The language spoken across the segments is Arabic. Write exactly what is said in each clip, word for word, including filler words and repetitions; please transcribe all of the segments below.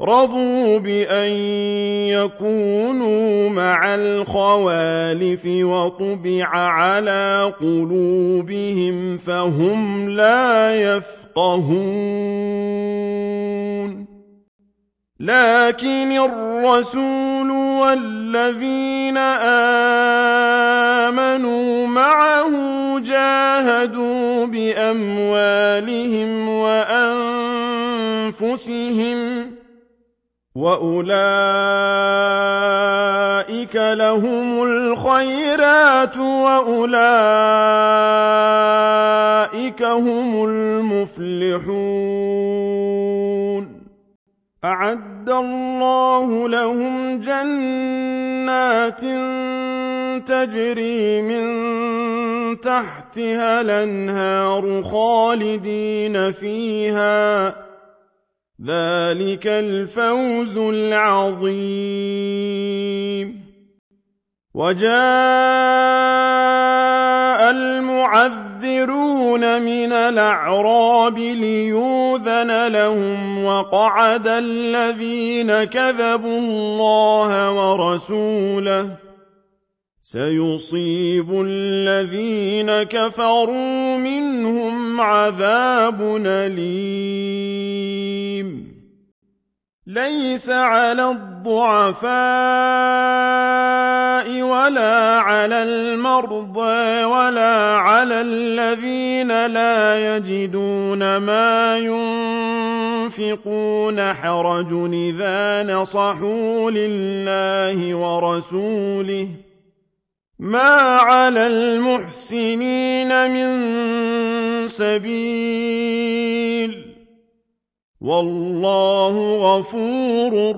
رضوا بأن يكونوا مع الخوالف وطبع على قلوبهم فهم لا يفقهون لكن الرسول والذين آمنوا معه جاهدوا بأموالهم وأنفسهم وأولئك لهم الخيرات وأولئك هم المفلحون أعد الله لهم جنات تجري من تحتها الأنهار خالدين فيها ذلك الفوز العظيم وجاء المعذرون من الأعراب ليؤذن لهم وقعد الذين كذبوا الله ورسوله سيصيب الذين كفروا منهم عذاب أليم ليس على الضعفاء ولا على المرضى ولا على الذين لا يجدون ما ينفقون حرج إذا نصحوا لله ورسوله ما على المحسنين من سبيل والله غفور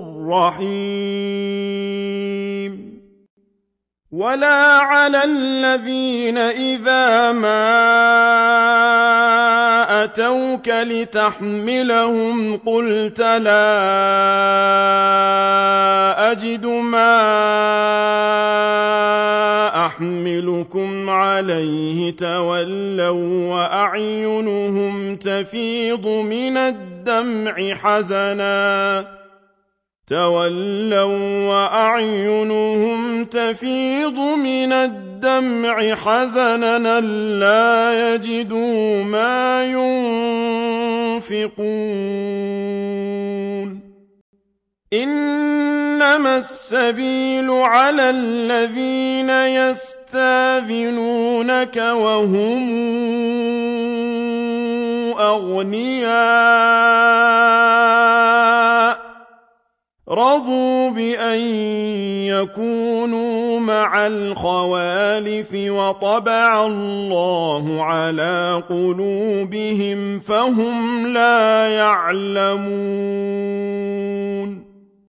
رحيم ولا على الذين إذا ما أتوك لتحملهم قلت لا أجد ما أحملكم عليه تولوا وأعينهم تفيض من الدمع حزنا تولوا وأعينهم تفيض من الدمع حزنا لا يجدوا ما ينفقون إنما السبيل على الذين يستاذنونك وهم أغنياء رضوا بأن يكونوا مع الخوالف وطبع الله على قلوبهم فهم لا يعلمون